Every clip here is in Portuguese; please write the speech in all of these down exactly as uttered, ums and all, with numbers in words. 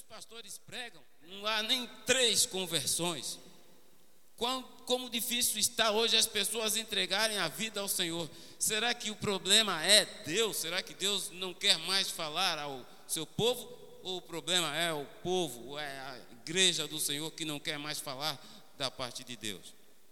pastores pregam, não há nem três conversões. Quão, como difícil está hoje as pessoas entregarem a vida ao Senhor. Será que o problema é Deus? Será que Deus não quer mais falar ao seu povo? Ou o problema é o povo, ou é a igreja do Senhor que não quer mais falar da parte de Deus?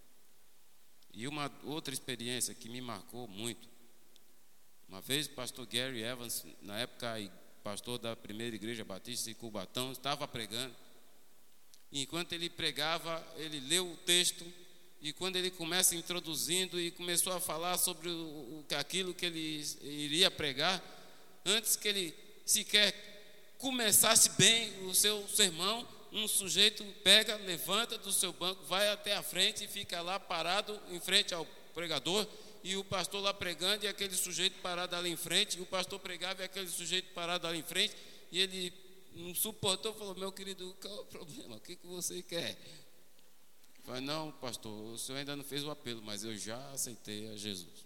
E uma outra experiência que me marcou muito. Uma vez o pastor Gary Evans, na época pastor da primeira igreja batista em Cubatão, estava pregando. E enquanto ele pregava, ele leu o texto, e quando ele começa introduzindo e começou a falar sobre o, o, aquilo que ele iria pregar, antes que ele sequer começasse bem o seu sermão, um sujeito pega, levanta do seu banco, vai até a frente e fica lá parado em frente ao pregador, e o pastor lá pregando, e aquele sujeito parado ali em frente, e o pastor pregava, e aquele sujeito parado ali em frente, e ele não suportou, falou: meu querido, qual é o problema? O que, que você quer? Eu falei: não, pastor, o senhor ainda não fez o apelo, mas eu já aceitei a Jesus.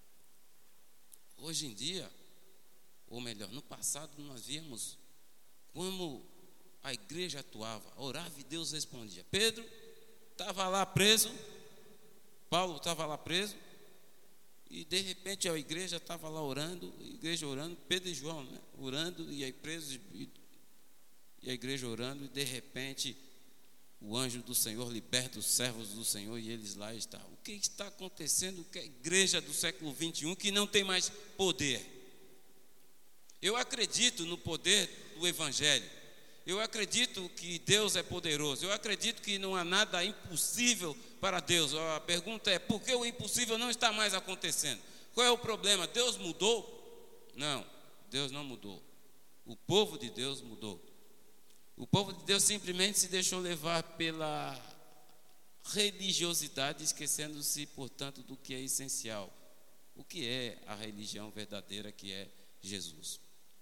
Hoje em dia, ou melhor, no passado nós víamos como a igreja atuava, orava e Deus respondia. Pedro estava lá preso, Paulo estava lá preso, e de repente a igreja estava lá orando, a igreja orando, Pedro e João, né, orando, e aí presos, e, e a igreja orando, e de repente o anjo do Senhor liberta os servos do Senhor, e eles lá estão. O que está acontecendo com a igreja do século vinte e um que não tem mais poder? Eu acredito no poder do Evangelho. Eu acredito que Deus é poderoso. Eu acredito que não há nada impossível para Deus. A pergunta é: por que o impossível não está mais acontecendo? Qual é o problema? Deus mudou? Não, Deus não mudou. O povo de Deus mudou. O povo de Deus simplesmente se deixou levar pela religiosidade, esquecendo-se, portanto, do que é essencial. O que é a religião verdadeira, que é Jesus?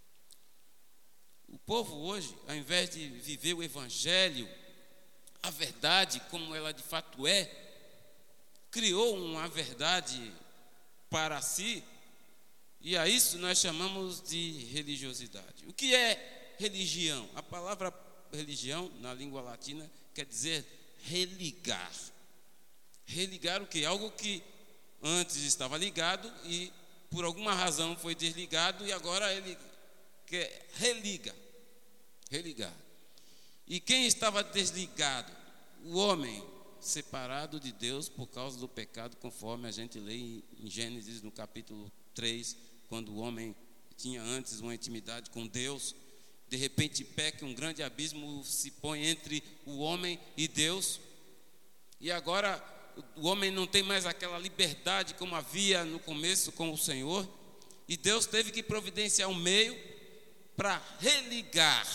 O povo hoje, ao invés de viver o Evangelho, a verdade como ela de fato é, criou uma verdade para si, e a isso nós chamamos de religiosidade. O que é religião? A palavra religião, na língua latina, quer dizer religar. Religar o quê? Algo que antes estava ligado e por alguma razão foi desligado, e agora ele que religa, religar. E quem estava desligado? O homem, separado de Deus por causa do pecado, conforme a gente lê em Gênesis no capítulo três, quando o homem tinha antes uma intimidade com Deus, de repente peca, um grande abismo se põe entre o homem e Deus, e agora o homem não tem mais aquela liberdade como havia no começo com o Senhor, e Deus teve que providenciar um meio para religar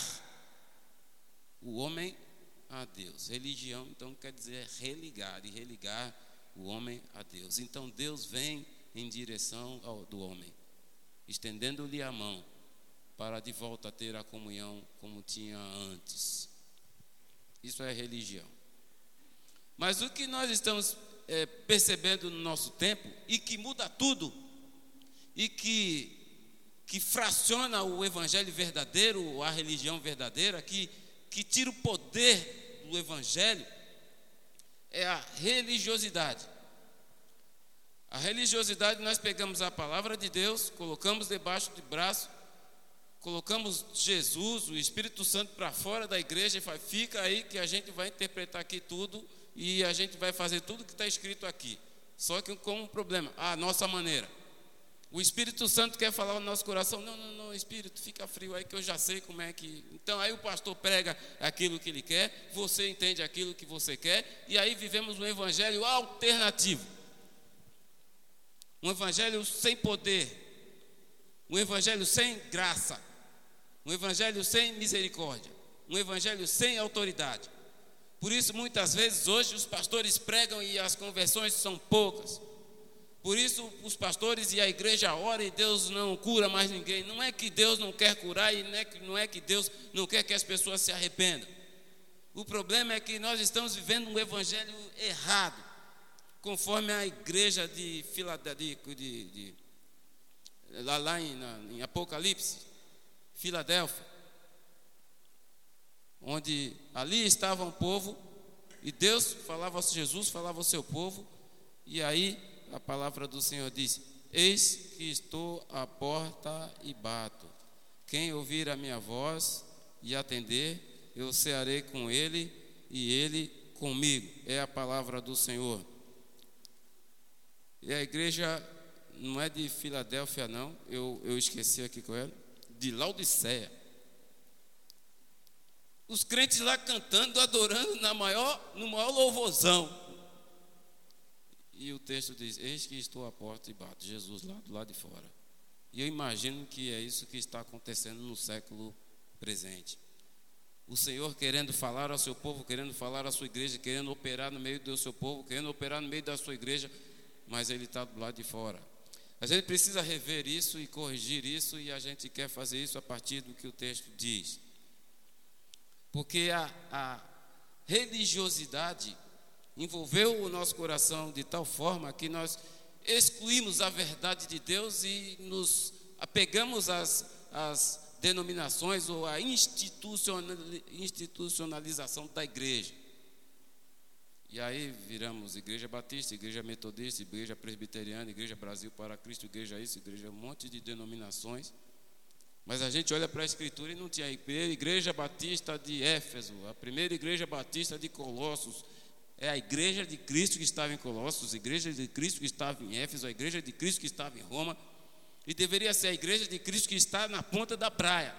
o homem a Deus. Religião, então, quer dizer religar, e religar o homem a Deus. Então Deus vem em direção ao, do homem, estendendo-lhe a mão para de volta ter a comunhão como tinha antes. Isso é religião. Mas o que nós estamos é, percebendo no nosso tempo, e que muda tudo, e que que fraciona o evangelho verdadeiro, a religião verdadeira, que, que tira o poder do evangelho, é a religiosidade. A religiosidade, nós pegamos a palavra de Deus, colocamos debaixo do braço, colocamos Jesus, o Espírito Santo, para fora da igreja, e fala: fica aí que a gente vai interpretar aqui tudo, e a gente vai fazer tudo que está escrito aqui. Só que com um problema: a nossa maneira. O Espírito Santo quer falar no nosso coração: não, não, não, Espírito, fica frio aí que eu já sei como é que... Então aí o pastor prega aquilo que ele quer, você entende aquilo que você quer, e aí vivemos um evangelho alternativo. Um evangelho sem poder, um evangelho sem graça, um evangelho sem misericórdia, um evangelho sem autoridade. Por isso muitas vezes hoje os pastores pregam e as conversões são poucas. Por isso os pastores e a igreja oram e Deus não cura mais ninguém. Não é que Deus não quer curar, e não é que, não é que Deus não quer que as pessoas se arrependam. O problema é que nós estamos vivendo um evangelho errado, conforme a igreja de Filadélfia, de, de, de, lá, lá em, na, em Apocalipse, Filadélfia. onde ali estava um povo, e Deus falava, Jesus falava ao seu povo, e aí a palavra do Senhor diz: eis que estou à porta e bato. Quem ouvir a minha voz e atender, eu cearei com ele e ele comigo. É a palavra do Senhor. E a igreja não é de Filadélfia, não, eu, eu esqueci aqui com ela, de Laodiceia. Os crentes lá cantando, adorando na maior, no maior louvorzão. E o texto diz: eis que estou à porta e bato. Jesus lá do lado de fora. E eu imagino que é isso que está acontecendo no século presente. O Senhor querendo falar ao seu povo, querendo falar à sua igreja, querendo operar no meio do seu povo, querendo operar no meio da sua igreja, mas Ele está do lado de fora. A gente precisa rever isso e corrigir isso, e a gente quer fazer isso a partir do que o texto diz. Porque a, a religiosidade envolveu o nosso coração de tal forma que nós excluímos a verdade de Deus e nos apegamos às, às denominações ou à institucionalização da igreja. E aí viramos igreja batista, igreja metodista, igreja presbiteriana, igreja Brasil para Cristo, igreja isso, igreja um monte de denominações. Mas a gente olha para a Escritura e não tinha a primeira igreja batista de Éfeso, a primeira igreja batista de Colossos. É a igreja de Cristo que estava em Colossos, a igreja de Cristo que estava em Éfeso, a igreja de Cristo que estava em Roma. E deveria ser a igreja de Cristo que está na ponta da praia.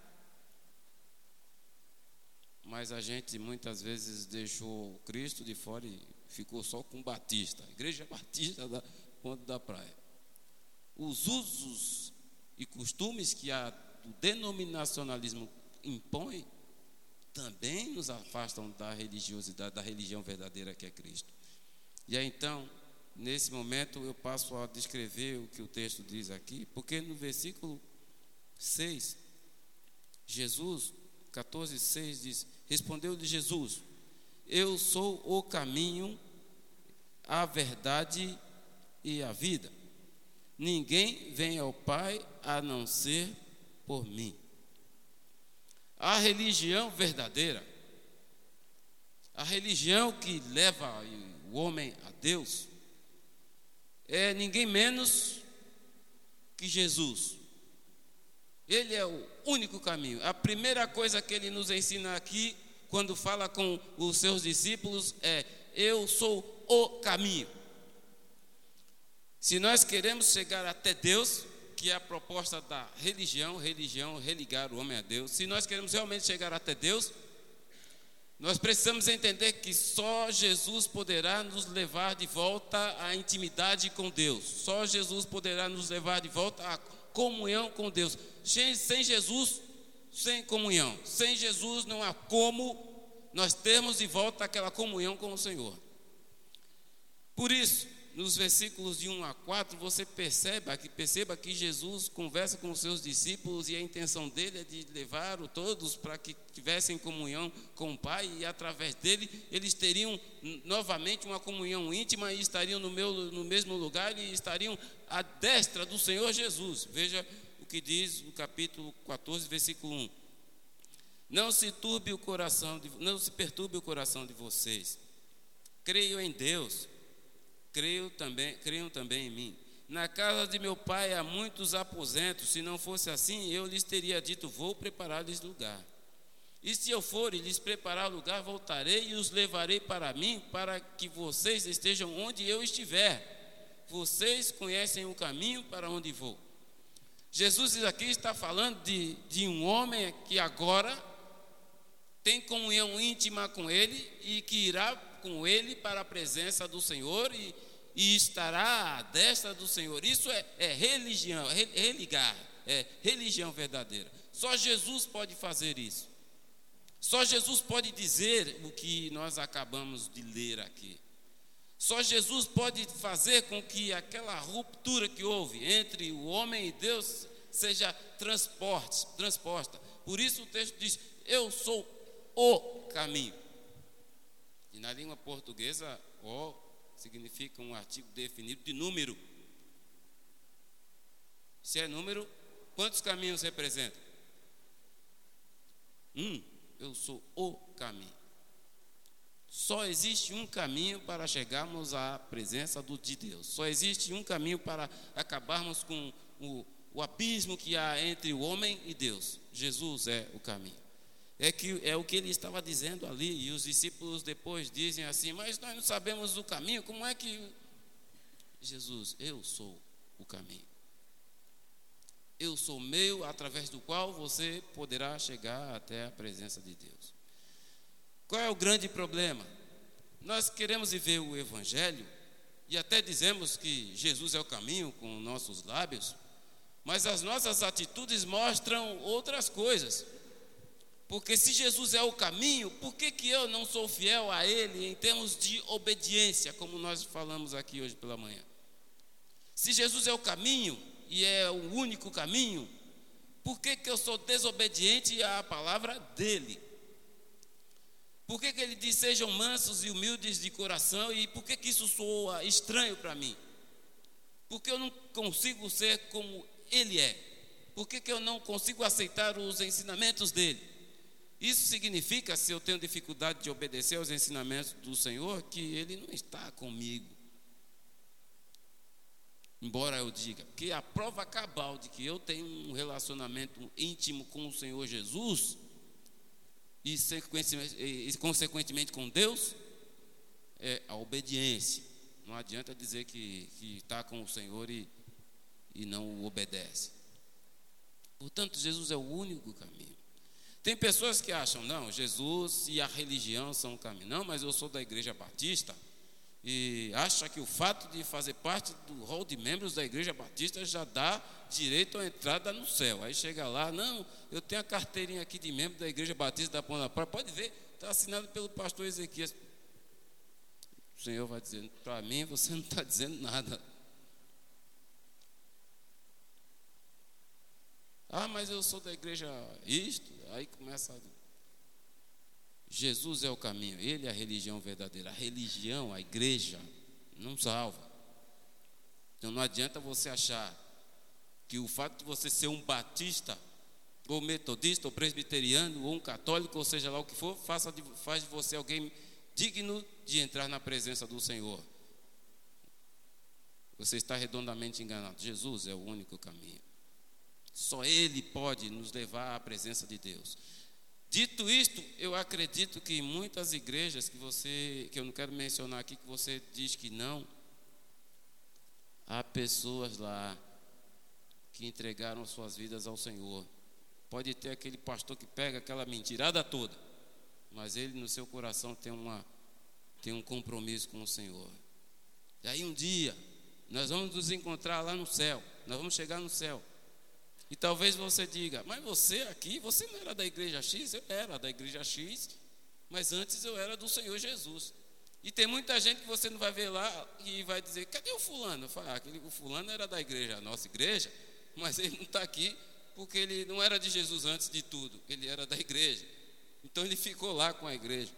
Mas a gente muitas vezes deixou Cristo de fora e ficou só com Batista, a igreja batista da ponta da praia. Os usos e costumes que a, o denominacionalismo impõe também nos afastam da religiosidade, da religião verdadeira que é Cristo. E aí então, nesse momento eu passo a descrever o que o texto diz aqui, porque no versículo seis, Jesus, catorze, seis diz: respondeu-lhe Jesus: eu sou o caminho, a verdade e a vida. Ninguém vem ao Pai a não ser por mim. A religião verdadeira, a religião que leva o homem a Deus, é ninguém menos que Jesus. Ele é o único caminho. A primeira coisa que ele nos ensina aqui, quando fala com os seus discípulos, é: eu sou o caminho. Se nós queremos chegar até Deus, que é a proposta da religião, religião, religar o homem a Deus, se nós queremos realmente chegar até Deus, nós precisamos entender que só Jesus poderá nos levar de volta à intimidade com Deus. Só Jesus poderá nos levar de volta à comunhão com Deus. Sem, sem Jesus, sem comunhão. Sem Jesus não há como nós termos de volta aquela comunhão com o Senhor. Por isso, nos versículos de um a quatro, você perceba que, perceba que Jesus conversa com os seus discípulos e a intenção dele é de levar todos para que tivessem comunhão com o Pai, e através dele eles teriam novamente uma comunhão íntima e estariam no, meu, no mesmo lugar e estariam à destra do Senhor Jesus. Veja o que diz o capítulo quatorze, versículo um: não se turbe o coração de, não se perturbe o coração de vocês. Creio em Deus, Creio também, creiam também em mim. Na casa de meu pai há muitos aposentos. Se não fosse assim, eu lhes teria dito: vou preparar-lhes lugar. E se eu for e lhes preparar lugar, voltarei e os levarei para mim, para que vocês estejam onde eu estiver. Vocês conhecem o caminho para onde vou. Jesus aqui está falando de, de um homem que agora tem comunhão íntima com ele e que irá com ele para a presença do Senhor e, e estará à destra do Senhor. Isso é, é religião, é religar, é religião verdadeira. Só Jesus pode fazer isso. Só Jesus pode dizer o que nós acabamos de ler aqui. Só Jesus pode fazer com que aquela ruptura que houve entre o homem e Deus seja transporte, transposta. Por isso o texto diz: eu sou o caminho. E na língua portuguesa, o significa um artigo definido de número. Se é número, quantos caminhos representa? Um. eu sou o caminho. Só existe um caminho para chegarmos à presença do, de Deus. Só existe um caminho para acabarmos com o, o abismo que há entre o homem e Deus. Jesus é o caminho. É, que, é o que ele estava dizendo ali. E os discípulos depois dizem assim: mas nós não sabemos o caminho. Como é que... Jesus, eu sou o caminho. Eu sou o meio através do qual você poderá chegar até a presença de Deus. Qual é o grande problema? Nós queremos viver o Evangelho e até dizemos que Jesus é o caminho com nossos lábios, mas as nossas atitudes mostram outras coisas. Porque se Jesus é o caminho, por que que eu não sou fiel a Ele em termos de obediência, como nós falamos aqui hoje pela manhã? Se Jesus é o caminho e é o único caminho, por que que eu sou desobediente à palavra dEle? Por que que ele diz: sejam mansos e humildes de coração? E por que que isso soa estranho para mim? Porque eu não consigo ser como ele é. Por que que eu não consigo aceitar os ensinamentos dele? Isso significa, se eu tenho dificuldade de obedecer aos ensinamentos do Senhor, que ele não está comigo. Embora eu diga que a prova cabal de que eu tenho um relacionamento íntimo com o Senhor Jesus e, e consequentemente com Deus, é a obediência. Não adianta dizer que, que está com o Senhor e, e não o obedece. Portanto, Jesus é o único caminho. Tem pessoas que acham: não, Jesus e a religião são o caminho. Não, mas eu sou da Igreja Batista, e acha que o fato de fazer parte do rol de membros da Igreja Batista já dá direito à entrada no céu. Aí chega lá: não, eu tenho a carteirinha aqui de membro da Igreja Batista da Ponta da Praia, pode ver, está assinado pelo pastor Ezequias. O Senhor vai dizendo: para mim você não está dizendo nada. Ah, mas eu sou da igreja isto. Aí começa a... Jesus é o caminho, ele é a religião verdadeira. A religião, a igreja, não salva. Então não adianta você achar que o fato de você ser um batista, ou metodista, ou presbiteriano, ou um católico, ou seja lá o que for, faça de, faz de você alguém digno de entrar na presença do Senhor. Você está redondamente enganado. Jesus é o único caminho. Só Ele pode nos levar à presença de Deus. Dito isto, eu acredito que muitas igrejas que você, que eu não quero mencionar aqui, que você diz que não, há pessoas lá que entregaram suas vidas ao Senhor. Pode ter aquele pastor que pega aquela mentirada toda, mas ele no seu coração tem, uma, tem um compromisso com o Senhor. E aí um dia nós vamos nos encontrar lá no céu, nós vamos chegar no céu. E talvez você diga: mas você aqui, você não era da igreja X? Eu era da igreja X, mas antes eu era do Senhor Jesus. E tem muita gente que você não vai ver lá e vai dizer: cadê o fulano? Eu falo: ah, aquele, o fulano era da igreja, a nossa igreja, mas ele não está aqui porque ele não era de Jesus antes de tudo, ele era da igreja. Então ele ficou lá com a igreja.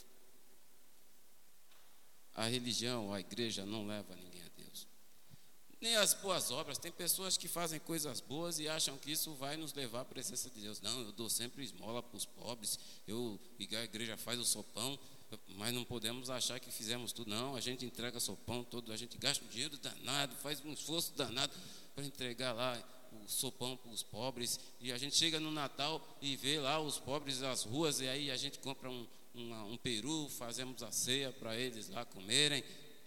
A religião, a igreja não leva ninguém a Deus. Nem as boas obras. Tem pessoas que fazem coisas boas e acham que isso vai nos levar à presença de Deus. Não, eu dou sempre esmola para os pobres, eu, a igreja faz o sopão, mas não podemos achar que fizemos tudo. Não, a gente entrega sopão todo, a gente gasta um dinheiro danado, faz um esforço danado para entregar lá o sopão para os pobres. E a gente chega no Natal e vê lá os pobres nas ruas, e aí a gente compra um, uma, um peru, fazemos a ceia para eles lá comerem.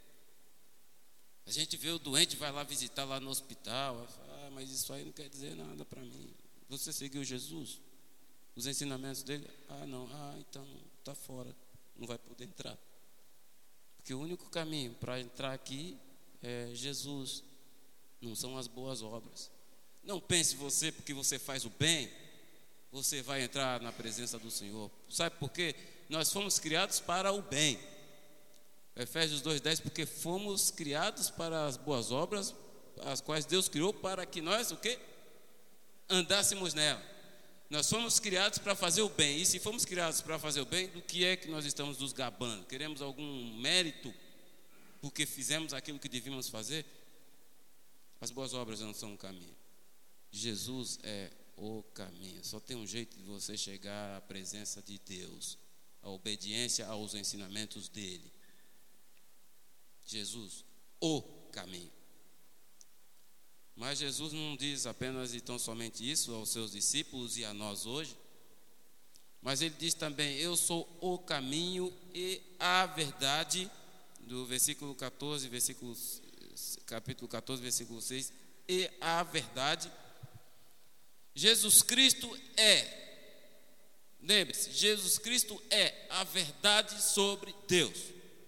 A gente vê o doente, vai lá visitar lá no hospital. Ah, mas isso aí não quer dizer nada para mim. Você seguiu Jesus? Os ensinamentos dele? Ah, não. Ah, então está fora. Não vai poder entrar. Porque o único caminho para entrar aqui é Jesus. Não são as boas obras. Não pense você, porque você faz o bem, você vai entrar na presença do Senhor. Sabe por quê? Nós fomos criados para o bem. Efésios dois, dez, porque fomos criados para as boas obras, as quais Deus criou para que nós, o quê? Andássemos nela. Nós fomos criados para fazer o bem. E se fomos criados para fazer o bem, do que é que nós estamos nos gabando? Queremos algum mérito porque fizemos aquilo que devíamos fazer? As boas obras não são um caminho. Jesus é o caminho. Só tem um jeito de você chegar à presença de Deus, a obediência aos ensinamentos dele. Jesus, o caminho. Mas Jesus não diz apenas e tão somente isso aos seus discípulos e a nós hoje, mas ele diz também: eu sou o caminho e a verdade, do versículo catorze, versículo, capítulo catorze, versículo seis, e a verdade. Jesus Cristo é, lembre-se, Jesus Cristo é a verdade sobre Deus.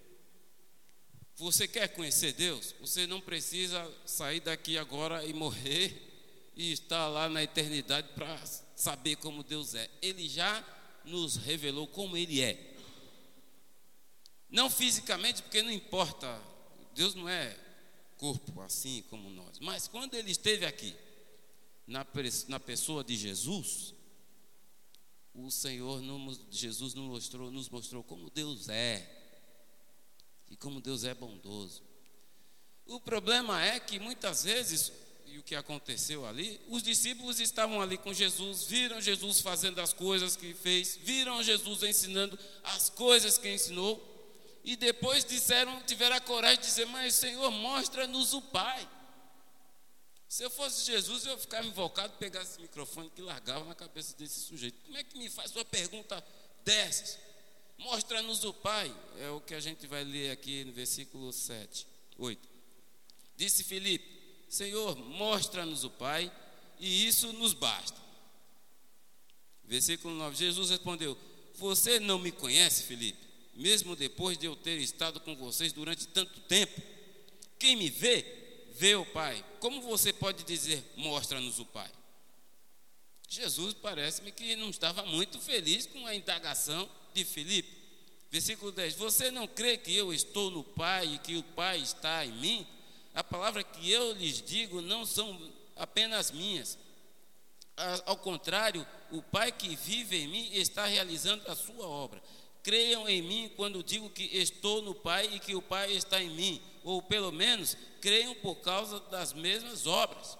Você quer conhecer Deus? Você não precisa sair daqui agora e morrer e estar lá na eternidade para saber como Deus é. Ele já nos revelou como Ele é. Não fisicamente, porque não importa, Deus não é corpo assim como nós. Mas quando Ele esteve aqui, na, na pessoa de Jesus, o Senhor, Jesus nos mostrou, nos mostrou como Deus é. E como Deus é bondoso. O problema é que muitas vezes, e o que aconteceu ali, os discípulos estavam ali com Jesus, viram Jesus fazendo as coisas que fez, viram Jesus ensinando as coisas que ensinou, e depois disseram, tiveram a coragem de dizer: mas Senhor, mostra-nos o Pai. Se eu fosse Jesus, eu ficava invocado, pegasse esse microfone e largava na cabeça desse sujeito. Como é que me faz uma pergunta dessas? Mostra-nos o Pai. É o que a gente vai ler aqui no versículo sete, oito. Disse Filipe: Senhor, mostra-nos o Pai, e isso nos basta. Versículo nove. Jesus respondeu: você não me conhece, Filipe, mesmo depois de eu ter estado com vocês durante tanto tempo? Quem me vê, vê o Pai. Como você pode dizer: mostra-nos o Pai? Jesus parece-me que não estava muito feliz com a indagação de Filipe. Versículo dez. Você não crê que eu estou no Pai e que o Pai está em mim? A palavra que eu lhes digo não são apenas minhas. Ao contrário, o Pai que vive em mim está realizando a sua obra. Creiam em mim quando digo que estou no Pai e que o Pai está em mim, ou pelo menos creiam por causa das mesmas obras.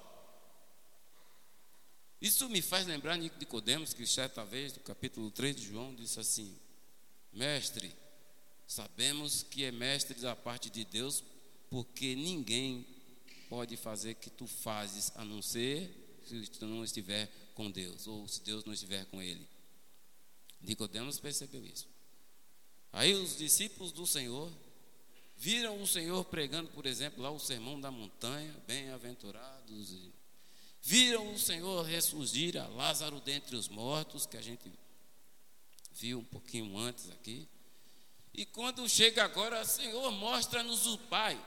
Isso me faz lembrar de Nicodemos, que certa vez, no capítulo três de João, disse assim: mestre, sabemos que é mestre da parte de Deus, porque ninguém pode fazer o que tu fazes, a não ser se tu não estiver com Deus, ou se Deus não estiver com ele. Nicodemos percebeu isso. Aí os discípulos do Senhor viram o Senhor pregando, por exemplo, lá o sermão da montanha, bem-aventurados, viram o Senhor ressurgir a Lázaro dentre os mortos, que a gente viu um pouquinho antes aqui. E quando chega agora: Senhor, mostra-nos o Pai.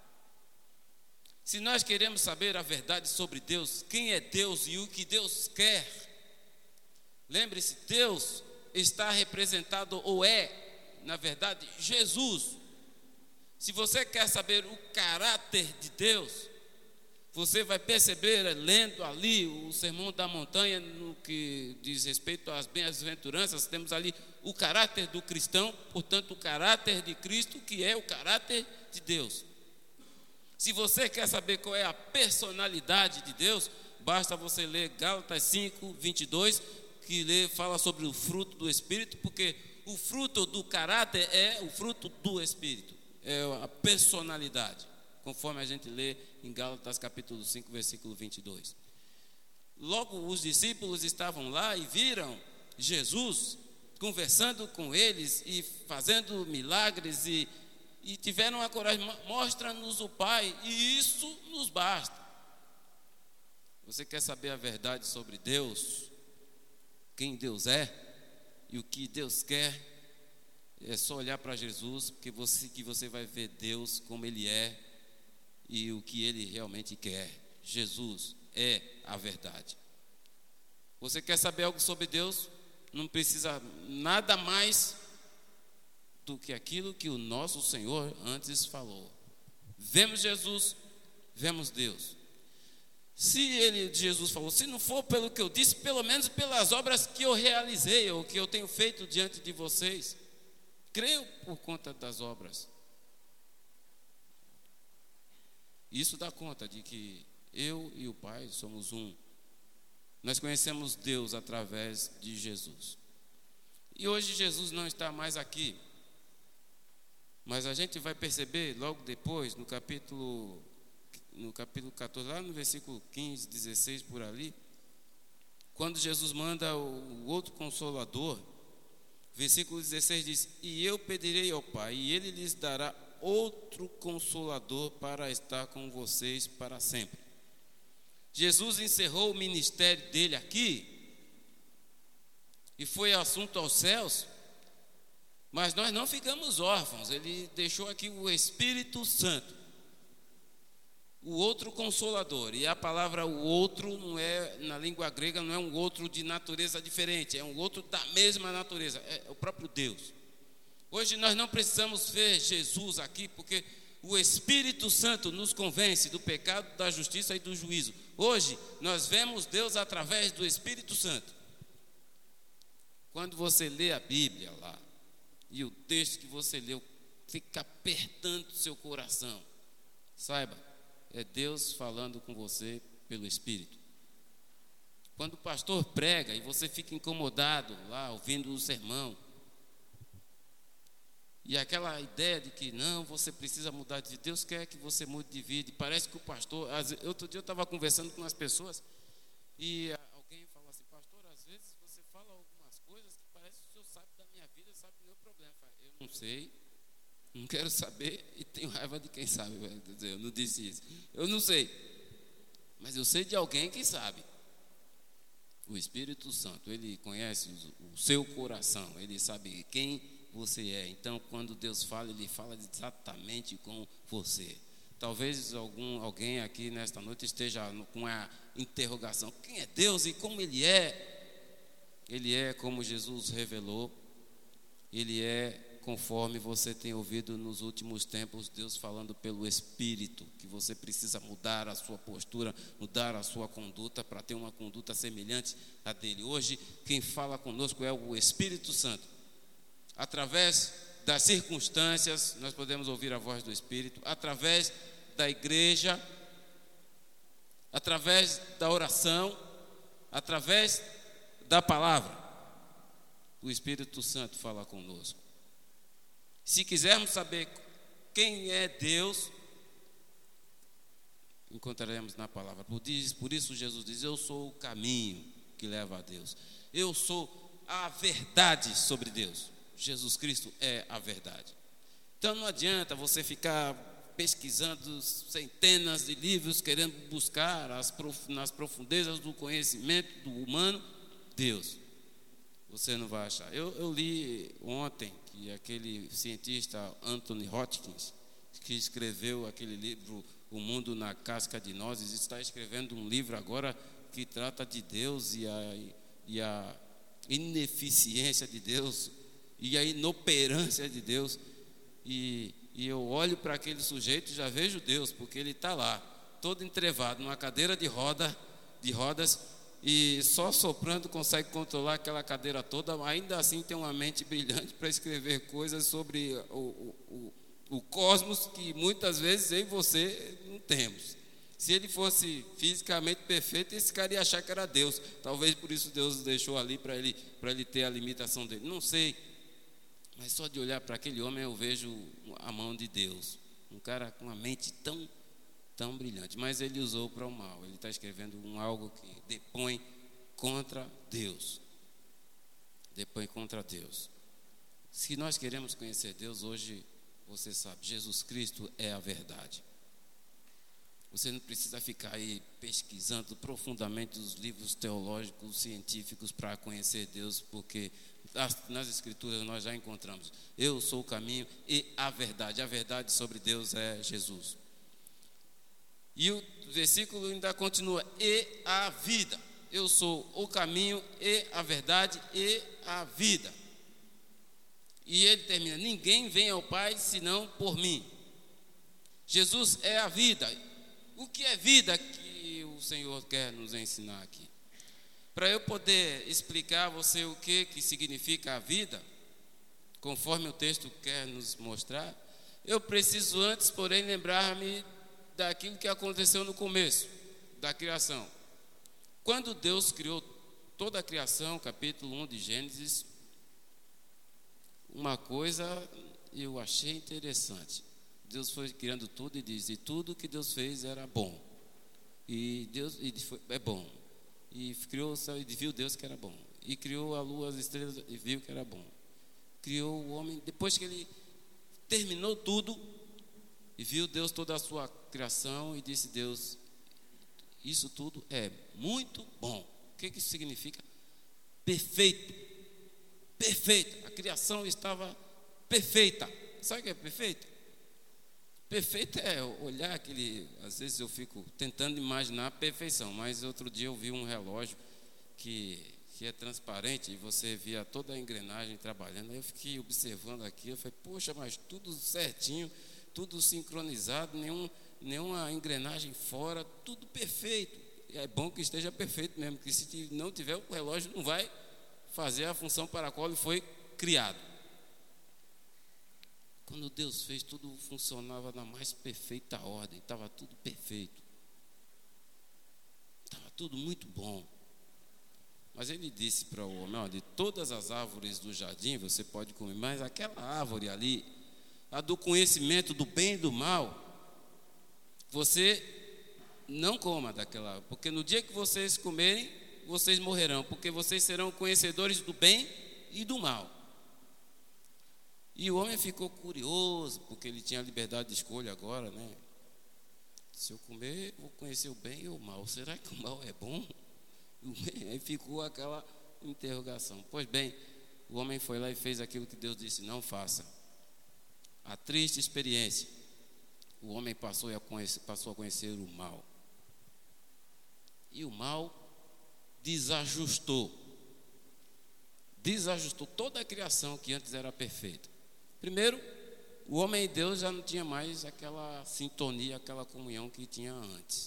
Se nós queremos saber a verdade sobre Deus, quem é Deus e o que Deus quer, lembre-se, Deus está representado, ou é, na verdade, Jesus. Se você quer saber o caráter de Deus, você vai perceber, lendo ali o Sermão da Montanha, no que diz respeito às bem-aventuranças, temos ali o caráter do cristão, portanto, o caráter de Cristo, que é o caráter de Deus. Se você quer saber qual é a personalidade de Deus, basta você ler Gálatas cinco, vinte e dois, que lê, fala sobre o fruto do Espírito, porque o fruto do caráter é o fruto do Espírito, é a personalidade, conforme a gente lê em Gálatas capítulo cinco, versículo vinte e dois. Logo os discípulos estavam lá e viram Jesus conversando com eles e fazendo milagres, e, e tiveram a coragem: mostra-nos o Pai, e isso nos basta. Você quer saber a verdade sobre Deus, quem Deus é e o que Deus quer? É só olhar para Jesus, porque você, que você vai ver Deus como Ele é e o que Ele realmente quer. Jesus é a verdade. Você quer saber algo sobre Deus? Não precisa nada mais do que aquilo que o nosso Senhor antes falou. Vemos Jesus, vemos Deus. Se ele, Jesus falou: se não for pelo que eu disse, pelo menos pelas obras que eu realizei, ou que eu tenho feito diante de vocês. Creio por conta das obras. Isso dá conta de que eu e o Pai somos um. Nós conhecemos Deus através de Jesus. E hoje Jesus não está mais aqui. Mas a gente vai perceber logo depois, no capítulo, no capítulo catorze, lá no versículo quinze, dezesseis, por ali, quando Jesus manda o outro Consolador, versículo dezesseis diz: e eu pedirei ao Pai, e Ele lhes dará outro Consolador para estar com vocês para sempre. Jesus encerrou o ministério dele aqui, e foi assunto aos céus, mas nós não ficamos órfãos. Ele deixou aqui o Espírito Santo, o outro Consolador. E a palavra o outro não é, na língua grega, não é um outro de natureza diferente, é um outro da mesma natureza, é o próprio Deus. Hoje nós não precisamos ver Jesus aqui, porque o Espírito Santo nos convence do pecado, da justiça e do juízo. Hoje nós vemos Deus através do Espírito Santo. Quando você lê a Bíblia lá, e o texto que você leu fica apertando o seu coração, saiba, é Deus falando com você pelo Espírito. Quando o pastor prega e você fica incomodado lá, ouvindo o sermão, e aquela ideia de que não, você precisa mudar de Deus, quer que você mude de vida. E parece que o pastor, outro dia eu estava conversando com as pessoas, e alguém falou assim: pastor, às vezes você fala algumas coisas que parece que o senhor sabe da minha vida, sabe do meu problema. Eu, falo, eu não sei, não quero saber, e tenho raiva de quem sabe. Eu não disse isso, eu não sei, mas eu sei de alguém que sabe. O Espírito Santo, ele conhece o seu coração, ele sabe quem você é. Então, quando Deus fala, Ele fala exatamente com você. Talvez algum, alguém aqui nesta noite esteja com a interrogação: quem é Deus e como Ele é? Ele é como Jesus revelou. Ele é conforme você tem ouvido nos últimos tempos, Deus falando pelo Espírito, que você precisa mudar a sua postura, mudar a sua conduta para ter uma conduta semelhante à dele. Hoje, quem fala conosco é o Espírito Santo. Através das circunstâncias, nós podemos ouvir a voz do Espírito, através da igreja, através da oração, através da palavra. O Espírito Santo fala conosco. Se quisermos saber quem é Deus, encontraremos na palavra. Por isso Jesus diz: eu sou o caminho que leva a Deus. Eu sou a verdade sobre Deus. Jesus Cristo é a verdade. Então não adianta você ficar pesquisando centenas de livros, querendo buscar as prof... nas profundezas do conhecimento do humano Deus. Você não vai achar. Eu, eu li ontem que aquele cientista Anthony Hopkins, que escreveu aquele livro O Mundo na Casca de Nozes, está escrevendo um livro agora que trata de Deus e a, e a ineficiência de Deus e a inoperância de Deus. E, e eu olho para aquele sujeito e já vejo Deus, porque ele está lá, todo entrevado, numa cadeira de, roda, de rodas, e só soprando consegue controlar aquela cadeira toda. Ainda assim tem uma mente brilhante para escrever coisas sobre o, o, o, o cosmos, que muitas vezes eu e você não temos. Se ele fosse fisicamente perfeito, esse cara ia achar que era Deus. Talvez por isso Deus deixou ali para ele, para ele ter a limitação dele, não sei. Mas só de olhar para aquele homem eu vejo a mão de Deus. Um cara com uma mente tão, tão brilhante. Mas ele usou para o mal. Ele está escrevendo um algo que depõe contra Deus. Depõe contra Deus. Se nós queremos conhecer Deus hoje, você sabe, Jesus Cristo é a verdade. Você não precisa ficar aí pesquisando profundamente os livros teológicos, científicos para conhecer Deus, porque nas Escrituras nós já encontramos: eu sou o caminho e a verdade. A verdade sobre Deus é Jesus. E o versículo ainda continua: e a vida. Eu sou o caminho e a verdade e a vida. E ele termina: ninguém vem ao Pai senão por mim. Jesus é a vida. O que é vida que o Senhor quer nos ensinar aqui? Para eu poder explicar a você o que, que significa a vida, conforme o texto quer nos mostrar, eu preciso antes, porém, lembrar-me daquilo que aconteceu no começo da criação. Quando Deus criou toda a criação, capítulo um de Gênesis, uma coisa eu achei interessante. Deus foi criando tudo e diz, e tudo que Deus fez era bom. E Deus e foi, é bom. E criou o céu e viu Deus que era bom. E criou a lua, as estrelas e viu que era bom. Criou o homem, depois que ele terminou tudo, e viu Deus toda a sua criação, e disse Deus, isso tudo é muito bom. O que, que isso significa? Perfeito. Perfeito. A criação estava perfeita. Sabe o que é perfeito? Perfeito é olhar aquele... Às vezes eu fico tentando imaginar a perfeição, mas outro dia eu vi um relógio que, que é transparente e você via toda a engrenagem trabalhando. Aí eu fiquei observando aqui, eu falei, poxa, mas tudo certinho, tudo sincronizado, nenhum, nenhuma engrenagem fora, tudo perfeito. E é bom que esteja perfeito mesmo, porque se não tiver, o relógio não vai fazer a função para a qual ele foi criado. Quando Deus fez, tudo funcionava na mais perfeita ordem, estava tudo perfeito, estava tudo muito bom. Mas ele disse para o homem, olha, de todas as árvores do jardim você pode comer, mas aquela árvore ali, a do conhecimento do bem e do mal, você não coma daquela árvore, porque no dia que vocês comerem, vocês morrerão, porque vocês serão conhecedores do bem e do mal. E o homem ficou curioso, porque ele tinha liberdade de escolha agora, né? Se eu comer, vou conhecer o bem e o mal. Será que o mal é bom? Aí ficou aquela interrogação. Pois bem, o homem foi lá e fez aquilo que Deus disse, não faça. A triste experiência. O homem passou a conhecer, passou a conhecer o mal. E o mal desajustou. Desajustou toda a criação que antes era perfeita. Primeiro, o homem e Deus já não tinha mais aquela sintonia, aquela comunhão que tinha antes.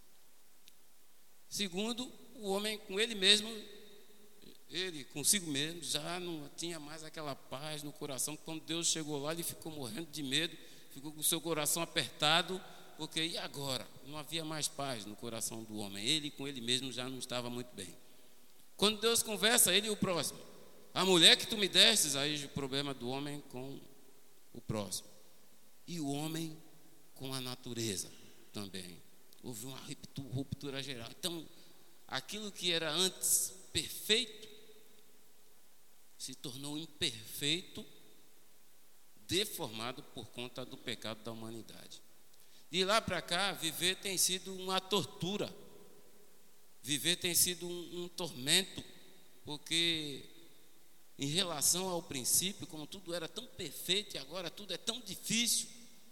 Segundo, o homem com ele mesmo, ele consigo mesmo, já não tinha mais aquela paz no coração. Quando Deus chegou lá, ele ficou morrendo de medo, ficou com o seu coração apertado, porque e agora? Não havia mais paz no coração do homem. Ele com ele mesmo já não estava muito bem. Quando Deus conversa, ele e o próximo. A mulher que tu me destes, aí o problema do homem com o próximo. E o homem com a natureza também. Houve uma ruptura geral. Então, aquilo que era antes perfeito, se tornou imperfeito, deformado por conta do pecado da humanidade. De lá para cá, viver tem sido uma tortura. Viver tem sido um, um tormento, porque em relação ao princípio, como tudo era tão perfeito e agora tudo é tão difícil,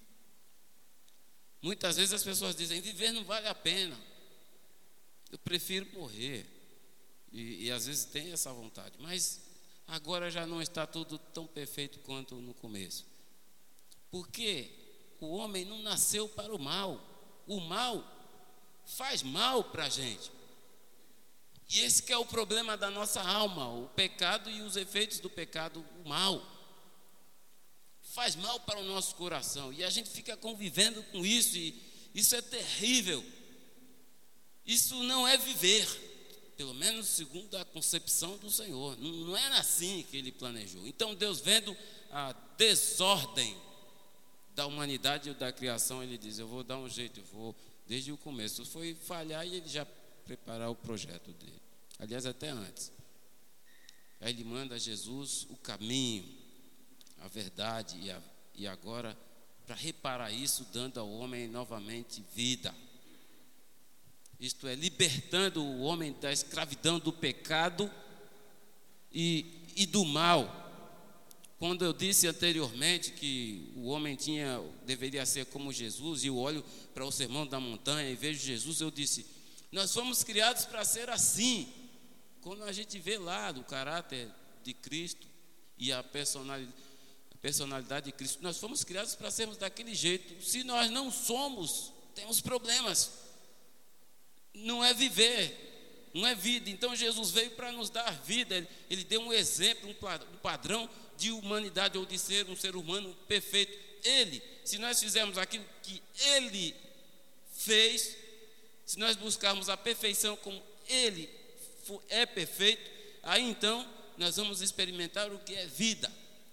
muitas vezes as pessoas dizem, viver não vale a pena, eu prefiro morrer, e, e às vezes tem essa vontade, mas agora já não está tudo tão perfeito quanto no começo, porque o homem não nasceu para o mal, o mal faz mal para a gente. E esse que é o problema da nossa alma, o pecado e os efeitos do pecado, o mal. Faz mal para o nosso coração. E a gente fica convivendo com isso, e isso é terrível. Isso não é viver, pelo menos segundo a concepção do Senhor. Não, não era assim que Ele planejou. Então Deus, vendo a desordem da humanidade e da criação, Ele diz, eu vou dar um jeito, eu vou, desde o começo. Foi falhar e Ele já preparar o projeto dele, aliás até antes. Aí ele manda Jesus o caminho, a verdade e, a, e agora para reparar isso, dando ao homem novamente vida, isto é, libertando o homem da escravidão do pecado e, e do mal. Quando eu disse anteriormente que o homem tinha, deveria ser como Jesus, e eu olho para o Sermão da Montanha e vejo Jesus, eu disse, nós fomos criados para ser assim. Quando a gente vê lá o caráter de Cristo e a personalidade, a personalidade de Cristo, nós fomos criados para sermos daquele jeito. Se nós não somos, temos problemas. Não é viver, não é vida. Então Jesus veio para nos dar vida. Ele, ele deu um exemplo, um padrão de humanidade, ou de ser um ser humano perfeito. Ele, se nós fizermos aquilo que Ele fez, se nós buscarmos a perfeição como Ele é perfeito, aí então nós vamos experimentar o que é vida.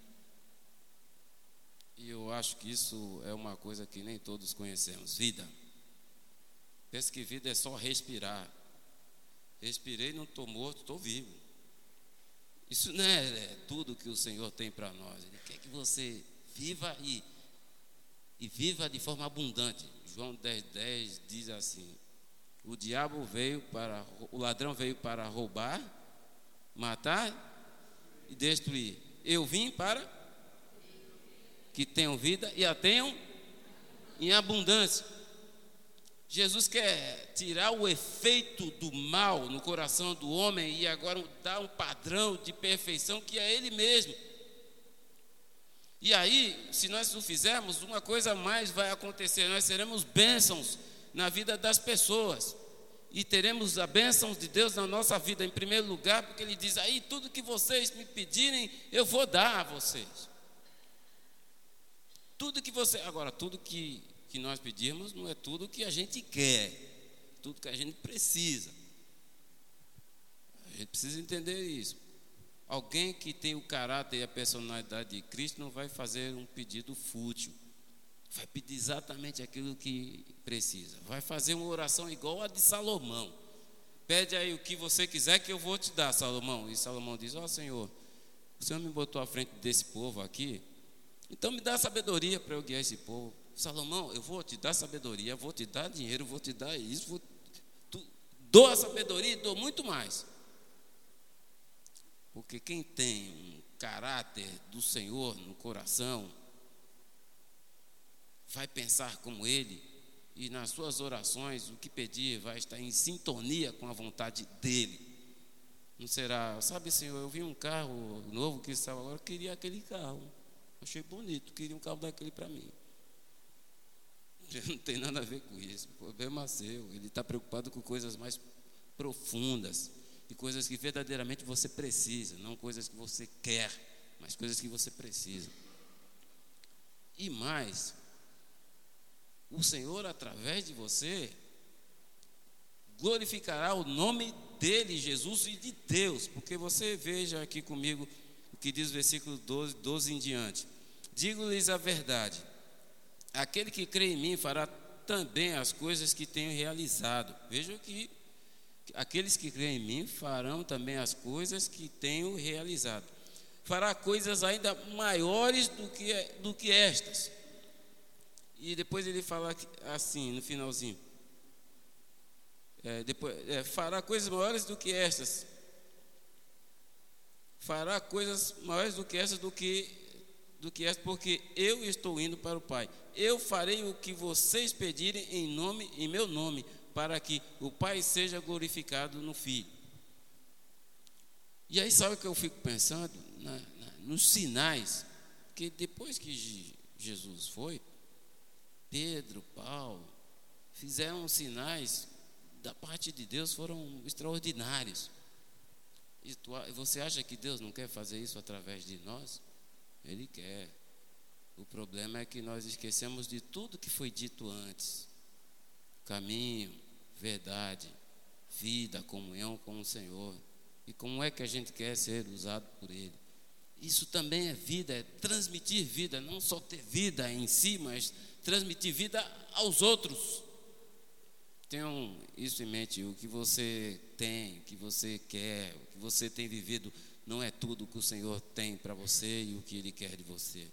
E eu acho que isso é uma coisa que nem todos conhecemos, vida. Pensa que vida é só respirar. Respirei, não estou morto, estou vivo. Isso não é, é tudo que o Senhor tem para nós. Ele quer que você viva e, e viva de forma abundante. João dez, dez diz assim: o diabo veio para, o ladrão veio para roubar, matar e destruir. Eu vim para que tenham vida e a tenham em abundância. Jesus quer tirar o efeito do mal no coração do homem e agora dar um padrão de perfeição que é Ele mesmo. E aí, se nós o fizermos, uma coisa mais vai acontecer: nós seremos bênçãos na vida das pessoas e teremos a bênção de Deus na nossa vida em primeiro lugar, porque Ele diz: aí tudo que vocês me pedirem eu vou dar a vocês. Tudo que você, agora tudo que, que nós pedimos não é tudo que a gente quer, tudo que a gente precisa. A gente precisa entender isso. Alguém que tem o caráter e a personalidade de Cristo não vai fazer um pedido fútil, vai pedir exatamente aquilo que precisa, vai fazer uma oração igual a de Salomão. Pede aí o que você quiser que eu vou te dar, Salomão. E Salomão diz: ó Senhor, o Senhor me botou à frente desse povo aqui, então me dá sabedoria para eu guiar esse povo. Salomão, eu vou te dar sabedoria, vou te dar dinheiro, vou te dar isso, vou, tu, dou a sabedoria e dou muito mais. Porque quem tem um caráter do Senhor no coração, vai pensar como Ele, e nas suas orações, o que pedir vai estar em sintonia com a vontade dEle. Não será, sabe, Senhor, eu vi um carro novo que estava agora, eu queria aquele carro. Achei bonito, queria um carro daquele para mim. Não tem nada a ver com isso, o problema é seu. Ele está preocupado com coisas mais profundas e coisas que verdadeiramente você precisa, não coisas que você quer, mas coisas que você precisa. E mais, o Senhor, através de você, glorificará o nome dele, Jesus, e de Deus. Porque você veja aqui comigo o que diz o versículo doze, doze em diante: digo-lhes a verdade, aquele que crê em mim fará também as coisas que tenho realizado. Veja que aqueles que creem em mim farão também as coisas que tenho realizado. Fará coisas ainda maiores do que, do que estas. E depois ele fala assim, no finalzinho: é, depois, é, fará coisas maiores do que estas. Fará coisas maiores do que estas, do que, do que estas, porque eu estou indo para o Pai. Eu farei o que vocês pedirem em, nome, em meu nome, para que o Pai seja glorificado no Filho. E aí sabe o que eu fico pensando? Na, na, nos sinais, que depois que Jesus foi, Pedro, Paulo, fizeram sinais da parte de Deus, foram extraordinários. E tu, você acha que Deus não quer fazer isso através de nós? Ele quer. O problema é que nós esquecemos de tudo que foi dito antes: caminho, verdade, vida, comunhão com o Senhor. E como é que a gente quer ser usado por Ele? Isso também é vida, é transmitir vida, não só ter vida em si, mas transmitir vida aos outros. Tenham isso em mente: o que você tem, o que você quer, o que você tem vivido, não é tudo que o Senhor tem para você e o que Ele quer de você.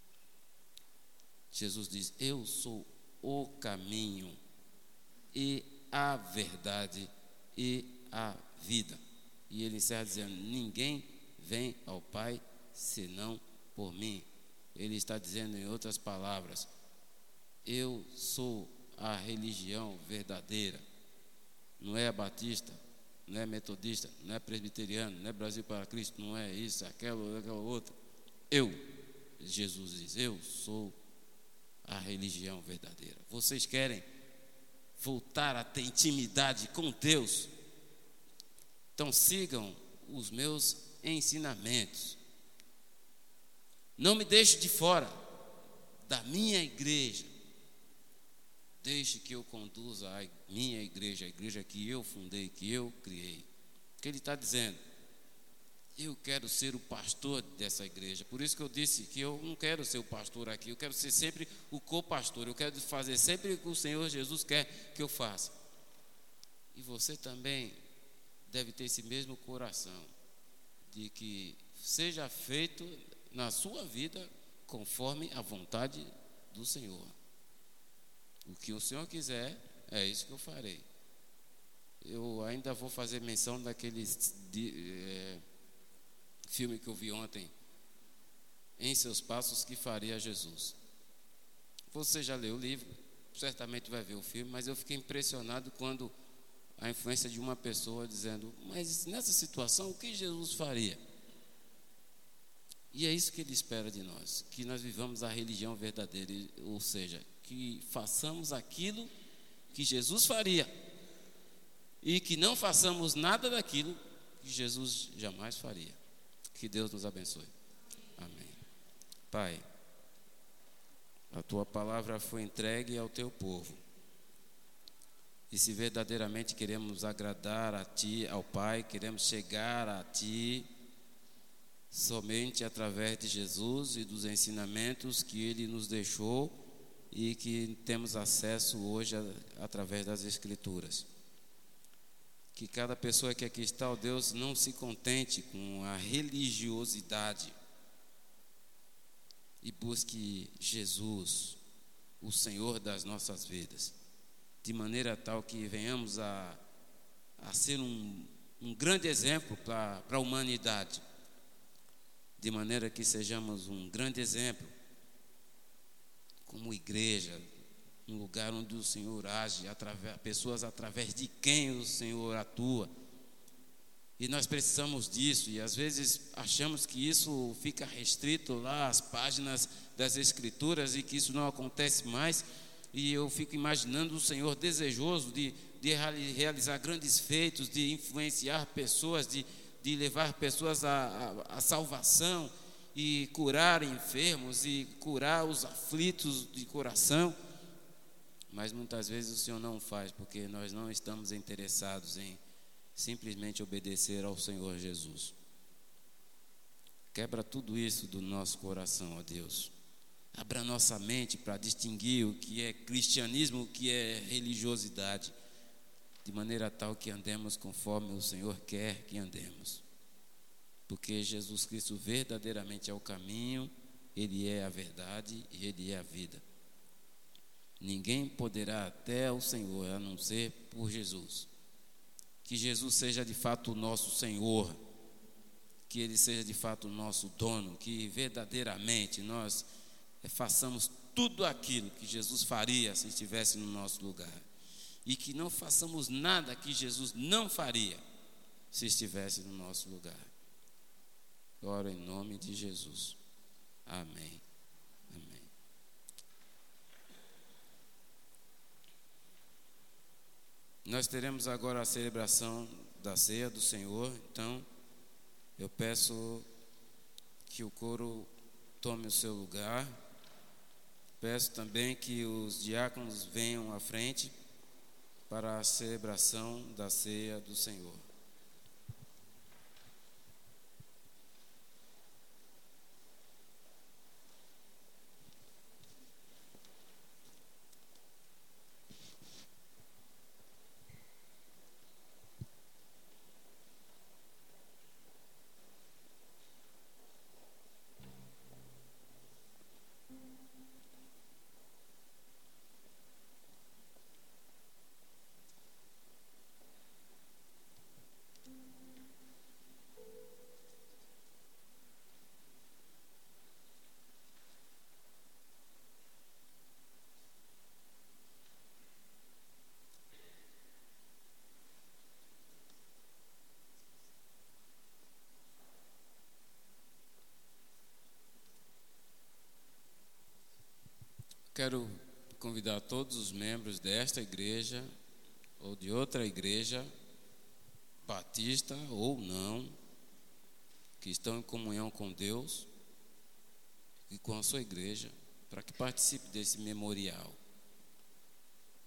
Jesus diz: eu sou o caminho e a verdade e a vida. E Ele encerra dizendo: ninguém vem ao Pai senão por mim. Ele está dizendo, em outras palavras, eu sou a religião verdadeira. Não é a batista, não é metodista, não é presbiteriano, não é Brasil para Cristo, não é isso, aquela, aquela outra. Eu, Jesus diz, eu sou a religião verdadeira. Vocês querem voltar a ter intimidade com Deus? Então sigam os meus ensinamentos. Não me deixe de fora da minha igreja. Deixe que eu conduza a minha igreja, a igreja que eu fundei, que eu criei. O que ele está dizendo? Eu quero ser o pastor dessa igreja. Por isso que eu disse que eu não quero ser o pastor aqui, eu quero ser sempre o co-pastor. Eu quero fazer sempre o que o Senhor Jesus quer que eu faça. E você também deve ter esse mesmo coração, de que seja feito na sua vida conforme a vontade do Senhor. O que o Senhor quiser, é isso que eu farei. Eu ainda vou fazer menção daquele é, filme que eu vi ontem, Em Seus Passos que Faria Jesus. Você já leu o livro, certamente vai ver o filme, mas eu fiquei impressionado quando a influência de uma pessoa dizendo, mas nessa situação o que Jesus faria? E é isso que ele espera de nós, que nós vivamos a religião verdadeira, ou seja, que façamos aquilo que Jesus faria e que não façamos nada daquilo que Jesus jamais faria. Que Deus nos abençoe. Amém. Pai, a tua palavra foi entregue ao teu povo. E se verdadeiramente queremos agradar a ti, ao Pai, queremos chegar a ti somente através de Jesus e dos ensinamentos que Ele nos deixou e que temos acesso hoje a, através das Escrituras. Que cada pessoa que aqui está, ó Deus, não se contente com a religiosidade e busque Jesus, o Senhor das nossas vidas, de maneira tal que venhamos a, a ser um, um grande exemplo para a humanidade, de maneira que sejamos um grande exemplo como igreja, um lugar onde o Senhor age, através, pessoas através de quem o Senhor atua. E nós precisamos disso, e às vezes achamos que isso fica restrito lá às páginas das Escrituras e que isso não acontece mais. E eu fico imaginando o Senhor desejoso de, de realizar grandes feitos, de influenciar pessoas, de, de levar pessoas à, à, à salvação e curar enfermos e curar os aflitos de coração. Mas muitas vezes o Senhor não faz, porque nós não estamos interessados em simplesmente obedecer ao Senhor Jesus. Quebra tudo isso do nosso coração, ó Deus. Abra nossa mente para distinguir o que é cristianismo, o que é religiosidade, de maneira tal que andemos conforme o Senhor quer que andemos. Porque Jesus Cristo verdadeiramente é o caminho, Ele é a verdade e Ele é a vida. Ninguém poderá até o Senhor a não ser por Jesus. Que Jesus seja de fato o nosso Senhor, que Ele seja de fato o nosso dono, que verdadeiramente nós façamos tudo aquilo que Jesus faria se estivesse no nosso lugar, e que não façamos nada que Jesus não faria se estivesse no nosso lugar. Oro em nome de Jesus. Amém. Amém. Nós teremos agora a celebração da ceia do Senhor. Então, eu peço que o coro tome o seu lugar. Peço também que os diáconos venham à frente para a celebração da ceia do Senhor. Quero convidar todos os membros desta igreja ou de outra igreja, batista ou não, que estão em comunhão com Deus e com a sua igreja, para que participe desse memorial.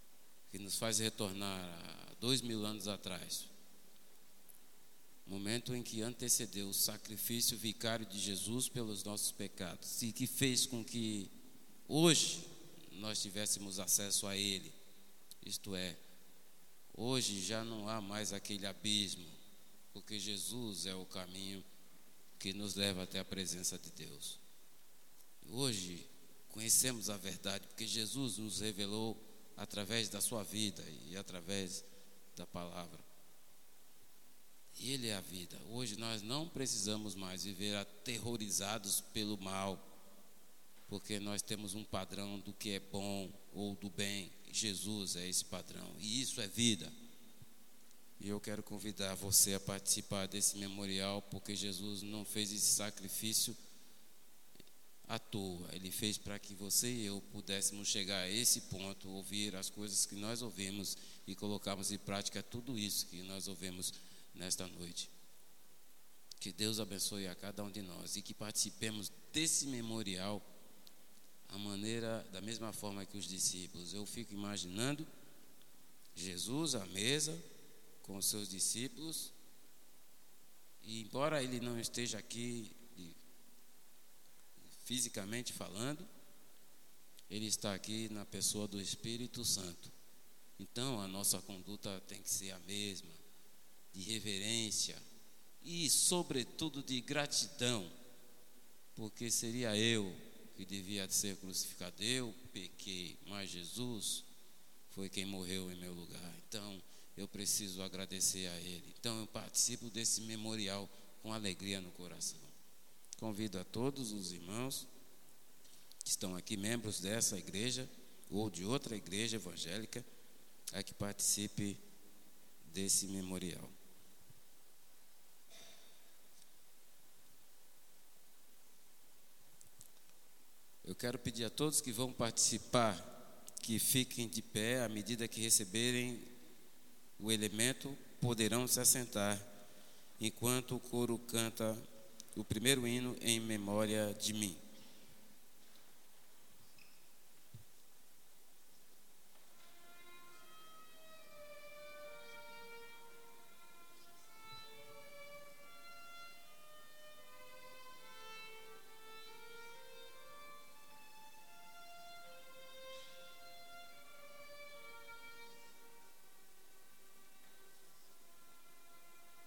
que nos faz retornar a dois mil anos atrás, momento em que antecedeu o sacrifício vicário de Jesus pelos nossos pecados e que fez com que hoje nós tivéssemos acesso a Ele. Isto é, hoje já não há mais aquele abismo, porque Jesus é o caminho que nos leva até a presença de Deus. Hoje conhecemos a verdade, porque Jesus nos revelou através da sua vida e através da palavra. Ele é a vida. Hoje nós não precisamos mais viver aterrorizados pelo mal, porque nós temos um padrão do que é bom ou do bem. Jesus é esse padrão, e isso é vida. E eu quero convidar você a participar desse memorial, porque Jesus não fez esse sacrifício à toa. Ele fez para que você e eu pudéssemos chegar a esse ponto, ouvir as coisas que nós ouvimos e colocarmos em prática tudo isso que nós ouvimos nesta noite. Que Deus abençoe a cada um de nós e que participemos desse memorial a maneira, da mesma forma que os discípulos. Eu fico imaginando Jesus à mesa com os seus discípulos, e embora ele não esteja aqui fisicamente falando, ele está aqui na pessoa do Espírito Santo. Então a nossa conduta tem que ser a mesma, de reverência e sobretudo de gratidão, porque seria eu que devia ser crucificado. Eu pequei, mas Jesus foi quem morreu em meu lugar. Então eu preciso agradecer a Ele. Então eu participo desse memorial com alegria no coração. Convido a todos os irmãos que estão aqui, membros dessa igreja ou de outra igreja evangélica, a que participe desse memorial. Eu quero pedir a todos que vão participar que fiquem de pé. À medida que receberem o elemento, poderão se assentar enquanto o coro canta o primeiro hino em memória de mim. Thank you.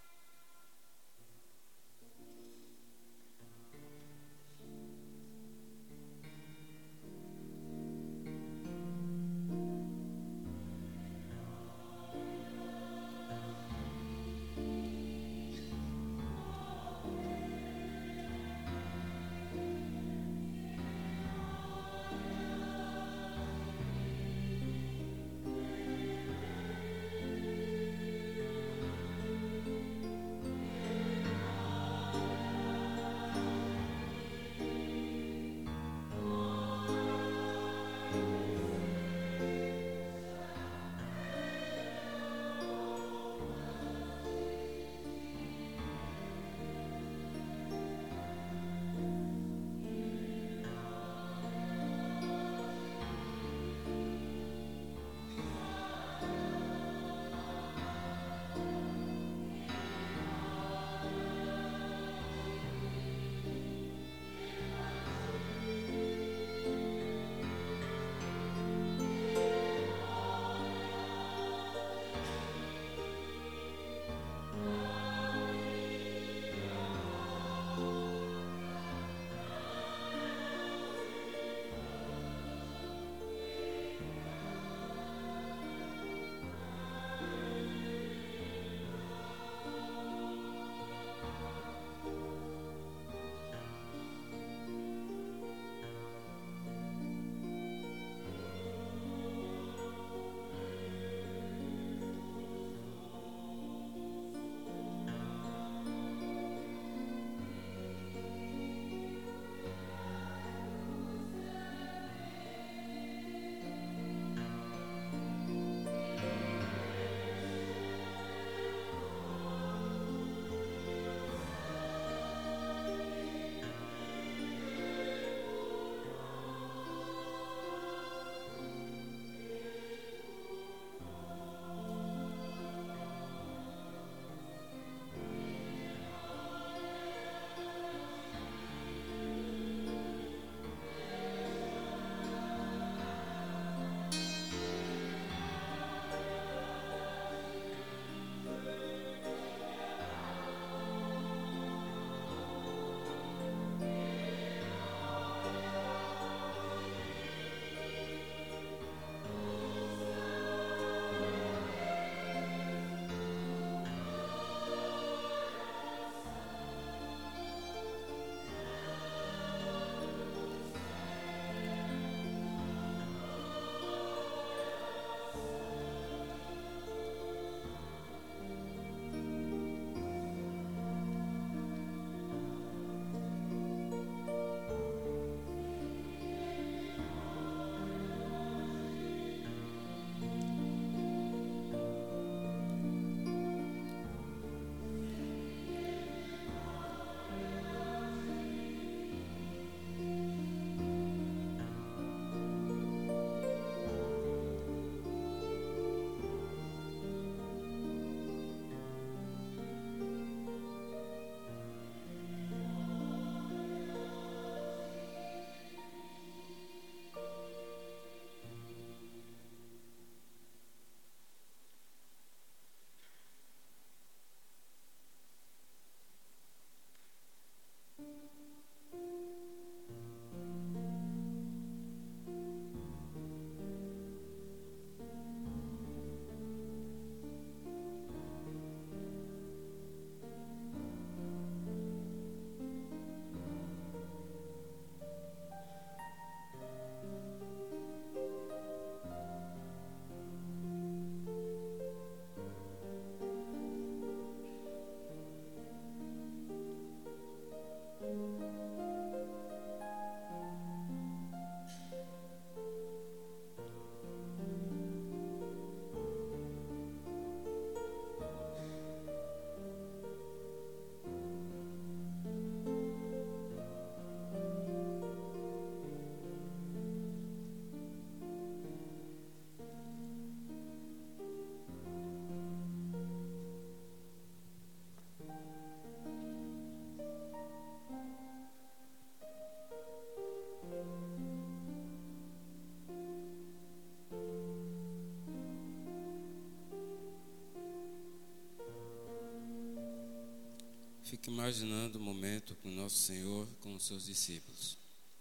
Fique imaginando o momento com Nosso Senhor com os seus discípulos.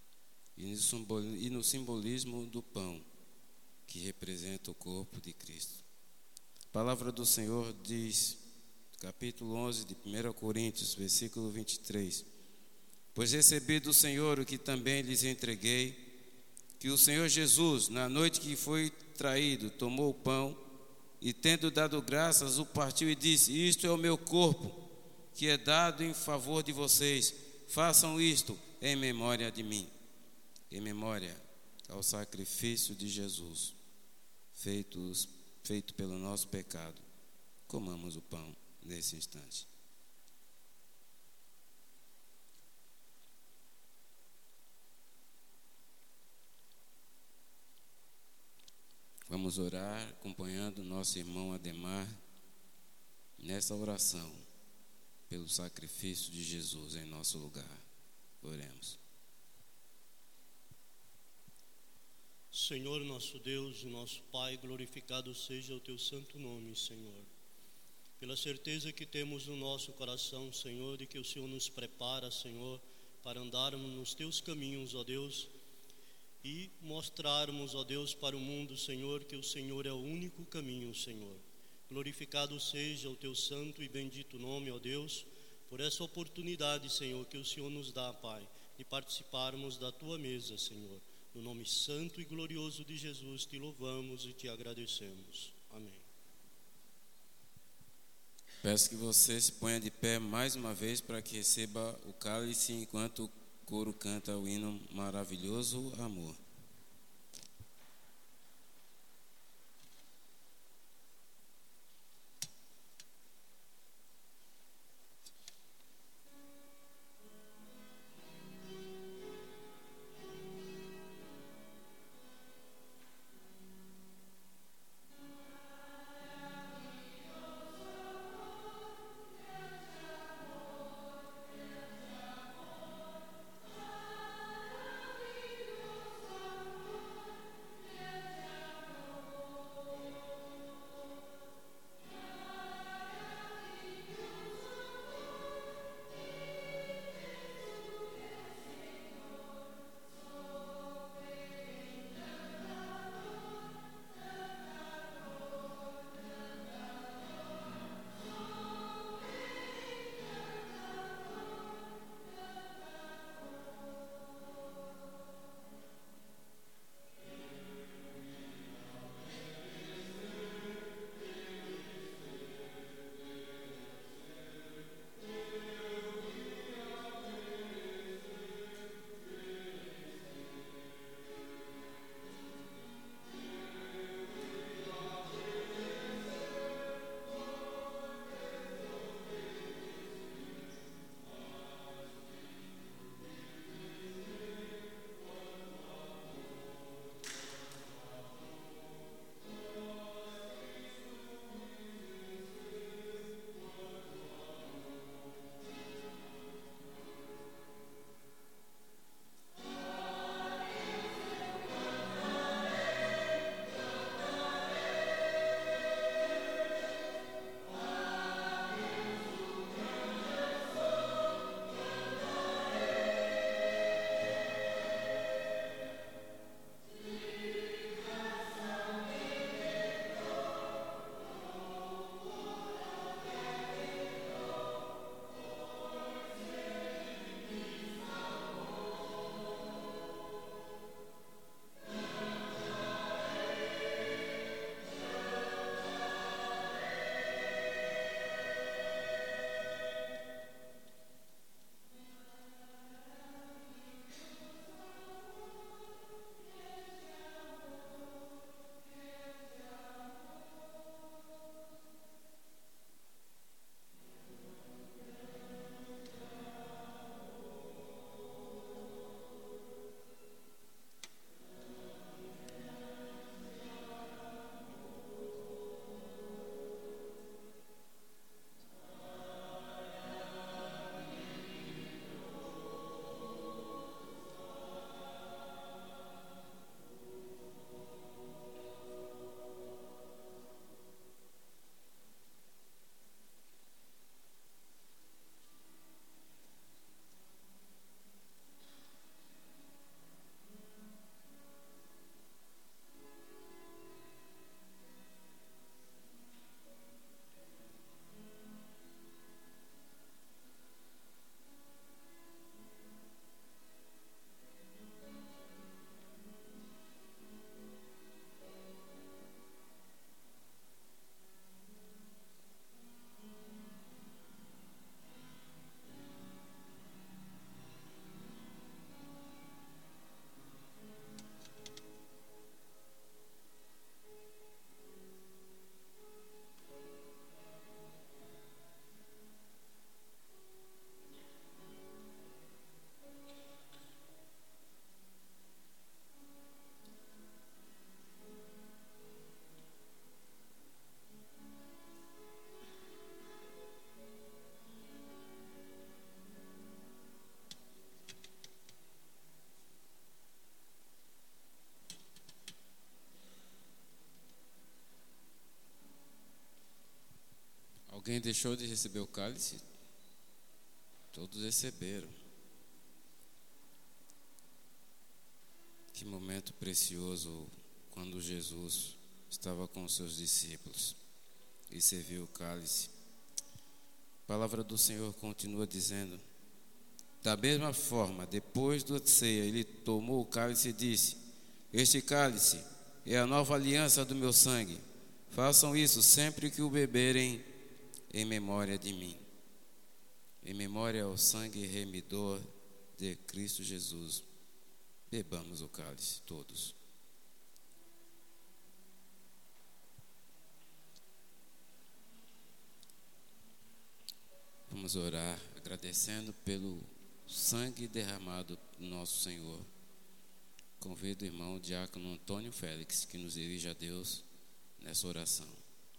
E no simbolismo do pão, que representa o corpo de Cristo. A palavra do Senhor diz, capítulo onze de primeira Coríntios, versículo vinte e três: Pois recebi do Senhor o que também lhes entreguei, que o Senhor Jesus, na noite que foi traído, tomou o pão e, tendo dado graças, o partiu e disse: Isto é o meu corpo, que é dado em favor de vocês. Façam isto em memória de mim. Em memória ao sacrifício de Jesus, feito, feito pelo nosso pecado. Comamos o pão nesse instante. Vamos orar acompanhando nosso irmão Ademar nessa oração pelo sacrifício de Jesus em nosso lugar. Oremos. Senhor nosso Deus e nosso Pai, glorificado seja o teu santo nome, Senhor. Pela certeza que temos no nosso coração, Senhor, de que o Senhor nos prepara, Senhor, para andarmos nos teus caminhos, ó Deus, e mostrarmos, ó Deus, para o mundo, Senhor, que o Senhor é o único caminho, Senhor. Glorificado seja o teu santo e bendito nome, ó Deus, por essa oportunidade, Senhor, que o Senhor nos dá, Pai, de participarmos da tua mesa, Senhor. No nome santo e glorioso de Jesus, te louvamos e te agradecemos. Amém. Peço que você se ponha de pé mais uma vez para que receba o cálice enquanto o coro canta o hino maravilhoso Amor. Maravilhoso Alguém deixou de receber o cálice? Todos receberam. Que momento precioso quando Jesus estava com os seus discípulos e serviu o cálice. A palavra do Senhor continua dizendo: da mesma forma, depois da ceia, ele tomou o cálice e disse: este cálice é a nova aliança do meu sangue. Façam isso sempre que o beberem, em memória de mim. Em memória ao sangue remidor de Cristo Jesus. Bebamos o cálice, todos. Vamos orar, agradecendo pelo sangue derramado do nosso Senhor. Convido o irmão diácono Antônio Félix, que nos dirija a Deus nessa oração.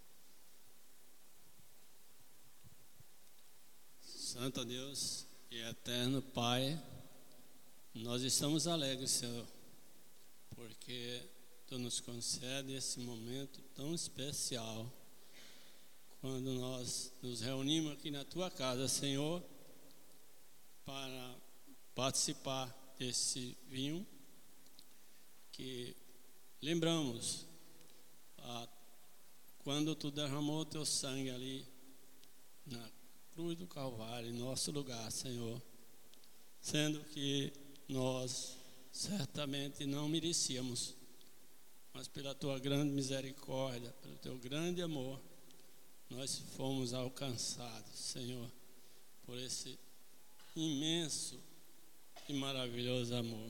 Santo Deus e eterno Pai, nós estamos alegres, Senhor, porque Tu nos concede esse momento tão especial, quando nós nos reunimos aqui na Tua casa, Senhor, para participar desse vinho, que lembramos ah, quando Tu derramou o Teu sangue ali na cruz do Calvário, em nosso lugar, Senhor, sendo que nós certamente não merecíamos, mas pela Tua grande misericórdia, pelo Teu grande amor, nós fomos alcançados, Senhor, por esse imenso e maravilhoso amor.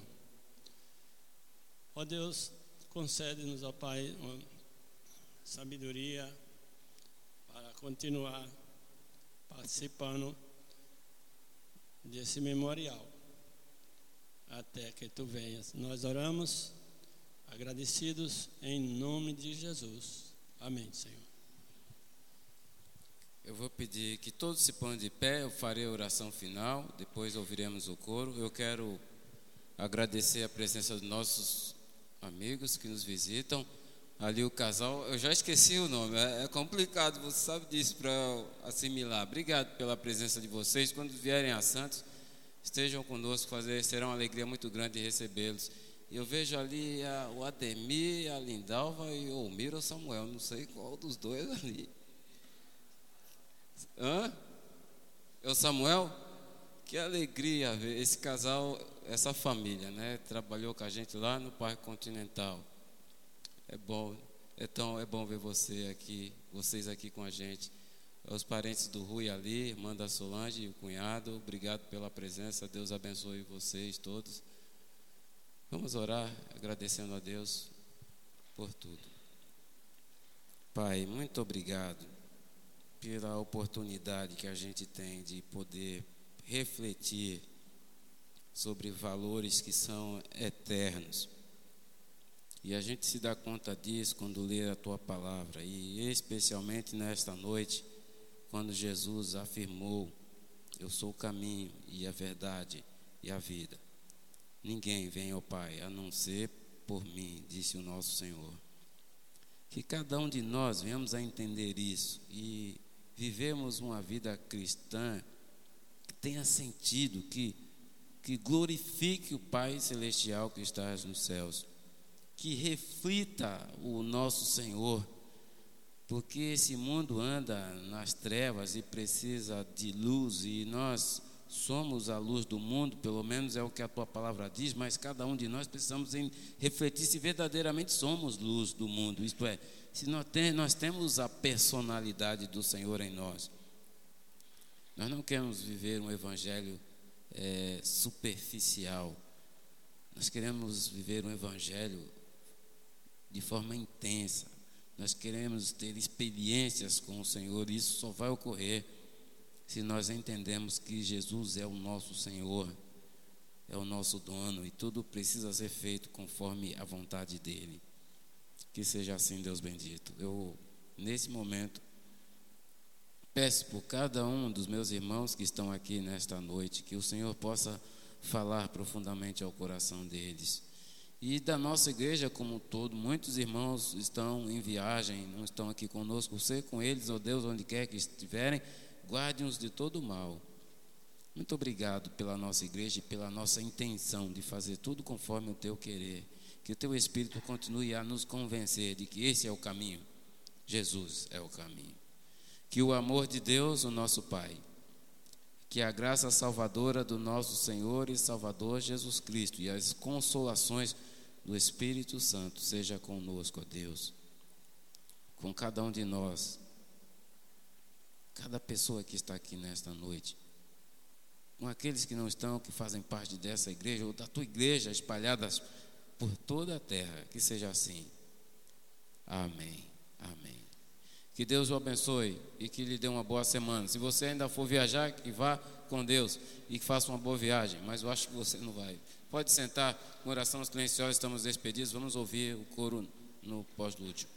Ó Deus, concede-nos, ó Pai, uma sabedoria para continuar participando desse memorial até que Tu venhas. Nós oramos agradecidos em nome de Jesus. Amém, Senhor. Eu vou pedir que todos se ponham de pé, eu farei a oração final, depois ouviremos o coro. Eu quero agradecer a presença dos nossos amigos que nos visitam. Ali o casal, eu já esqueci o nome, é complicado, você sabe disso, para assimilar. Obrigado pela presença de vocês. Quando vierem a Santos, estejam conosco, fazer, será uma alegria muito grande recebê-los. Eu vejo ali a, o Ademir, a Lindalva e o Miro ou Samuel, não sei qual dos dois ali. Hã? É o Samuel? Que alegria ver esse casal, essa família, né? Trabalhou com a gente lá no Parque Continental. É bom, então é bom ver você aqui, vocês aqui com a gente. Os parentes do Rui ali, irmã da Solange e o cunhado, obrigado pela presença, Deus abençoe vocês todos. Vamos orar agradecendo a Deus por tudo. Pai, muito obrigado pela oportunidade que a gente tem de poder refletir sobre valores que são eternos. E a gente se dá conta disso quando lê a Tua palavra, e especialmente nesta noite, quando Jesus afirmou: eu sou o caminho e a verdade e a vida. Ninguém vem ao Pai a não ser por mim, disse o nosso Senhor. Que cada um de nós venhamos a entender isso e vivemos uma vida cristã que tenha sentido, que, que glorifique o Pai Celestial que está nos céus, que reflita o nosso Senhor, porque esse mundo anda nas trevas e precisa de luz, e nós somos a luz do mundo, pelo menos é o que a Tua palavra diz, mas cada um de nós precisamos em refletir se verdadeiramente somos luz do mundo, isto é, se nós, tem, nós temos a personalidade do Senhor em nós. Nós não queremos viver um evangelho é, superficial, nós queremos viver um evangelho de forma intensa. Nós queremos ter experiências com o Senhor, e isso só vai ocorrer se nós entendemos que Jesus é o nosso Senhor, é o nosso dono, e tudo precisa ser feito conforme a vontade dEle. Que seja assim, Deus bendito. Eu, nesse momento, peço por cada um dos meus irmãos que estão aqui nesta noite, que o Senhor possa falar profundamente ao coração deles, E da nossa igreja como um todo, muitos irmãos estão em viagem, não estão aqui conosco. Você com eles, ó Deus, onde quer que estiverem, guarde-os de todo mal. Muito obrigado pela nossa igreja e pela nossa intenção de fazer tudo conforme o teu querer. Que o teu Espírito continue a nos convencer de que esse é o caminho. Jesus é o caminho. Que o amor de Deus, o nosso Pai, que a graça salvadora do nosso Senhor e Salvador Jesus Cristo e as consolações do Espírito Santo seja conosco, ó Deus, com cada um de nós, cada pessoa que está aqui nesta noite, com aqueles que não estão, que fazem parte dessa igreja ou da tua igreja espalhadas por toda a terra, que seja assim. Amém, amém. Que Deus o abençoe e que lhe dê uma boa semana. Se você ainda for viajar, que vá com Deus e que faça uma boa viagem, mas eu acho que você não vai. Pode sentar, com oração silenciosa, estamos despedidos, vamos ouvir o coro no pós-lúdio.